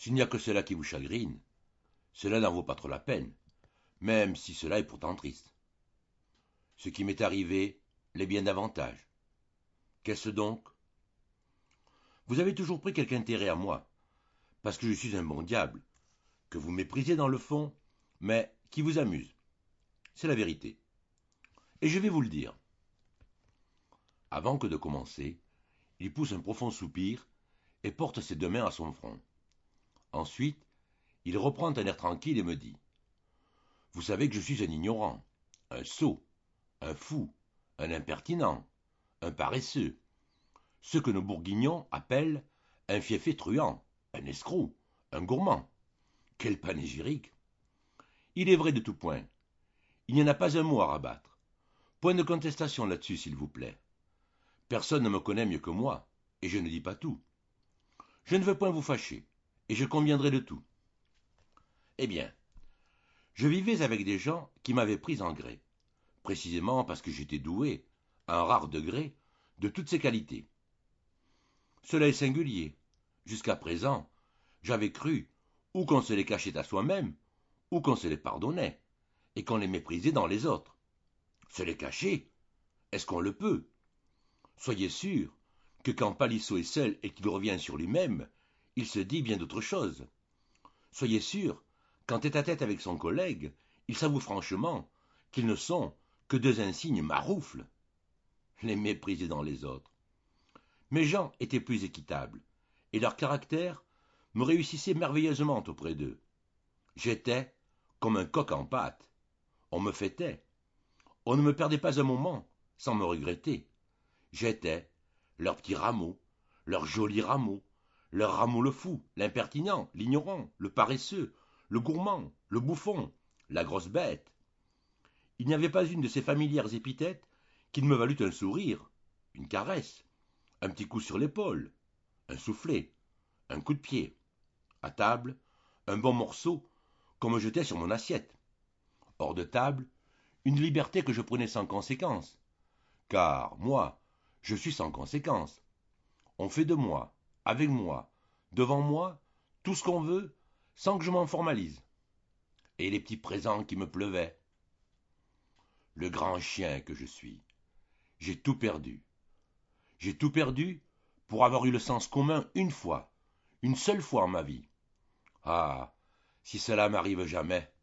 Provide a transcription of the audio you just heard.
S'il n'y a que cela qui vous chagrine, cela n'en vaut pas trop la peine, même si cela est pourtant triste. Ce qui m'est arrivé l'est bien davantage. Qu'est-ce donc? Vous avez toujours pris quelque intérêt à moi, parce que je suis un bon diable, que vous méprisez dans le fond, mais qui vous amuse. C'est la vérité. Et je vais vous le dire. Avant que de commencer, il pousse un profond soupir et porte ses deux mains à son front. Ensuite, il reprend un air tranquille et me dit: Vous savez que je suis un ignorant, un sot, un fou, un impertinent, un paresseux, ce que nos bourguignons appellent un fiefé truand, un escroc, un gourmand. Quel panégyrique! Il est vrai de tout point. Il n'y en a pas un mot à rabattre. Point de contestation là-dessus, s'il vous plaît. Personne ne me connaît mieux que moi, et je ne dis pas tout. Je ne veux point vous fâcher, et je conviendrai de tout. Eh bien, je vivais avec des gens qui m'avaient pris en gré, précisément parce que j'étais doué, à un rare degré, de toutes ces qualités. Cela est singulier. Jusqu'à présent, j'avais cru ou qu'on se les cachait à soi-même, ou qu'on se les pardonnait, et qu'on les méprisait dans les autres. Se les cacher? Est-ce qu'on le peut? Soyez sûr que quand Palissot est seul et qu'il revient sur lui-même, il se dit bien d'autres choses. Soyez sûr qu'en tête-à-tête avec son collègue, il s'avoue franchement qu'ils ne sont que deux insignes maroufles. Les mépriser dans les autres. Mes gens étaient plus équitables, et leur caractère me réussissait merveilleusement auprès d'eux. J'étais comme un coq en pâte. On me fêtait. On ne me perdait pas un moment sans me regretter. J'étais leur petit rameau, leur joli rameau, leur rameau le fou, l'impertinent, l'ignorant, le paresseux, le gourmand, le bouffon, la grosse bête. Il n'y avait pas une de ces familières épithètes qui ne me valut un sourire, une caresse, un petit coup sur l'épaule, un soufflet, un coup de pied. À table, un bon morceau qu'on me jetait sur mon assiette. Hors de table, une liberté que je prenais sans conséquence. Car, moi, je suis sans conséquence. On fait de moi, avec moi, devant moi, tout ce qu'on veut, sans que je m'en formalise. Et les petits présents qui me pleuvaient. Le grand chien que je suis. J'ai tout perdu. J'ai tout perdu pour avoir eu le sens commun une fois, une seule fois en ma vie. Ah, si cela m'arrive jamais.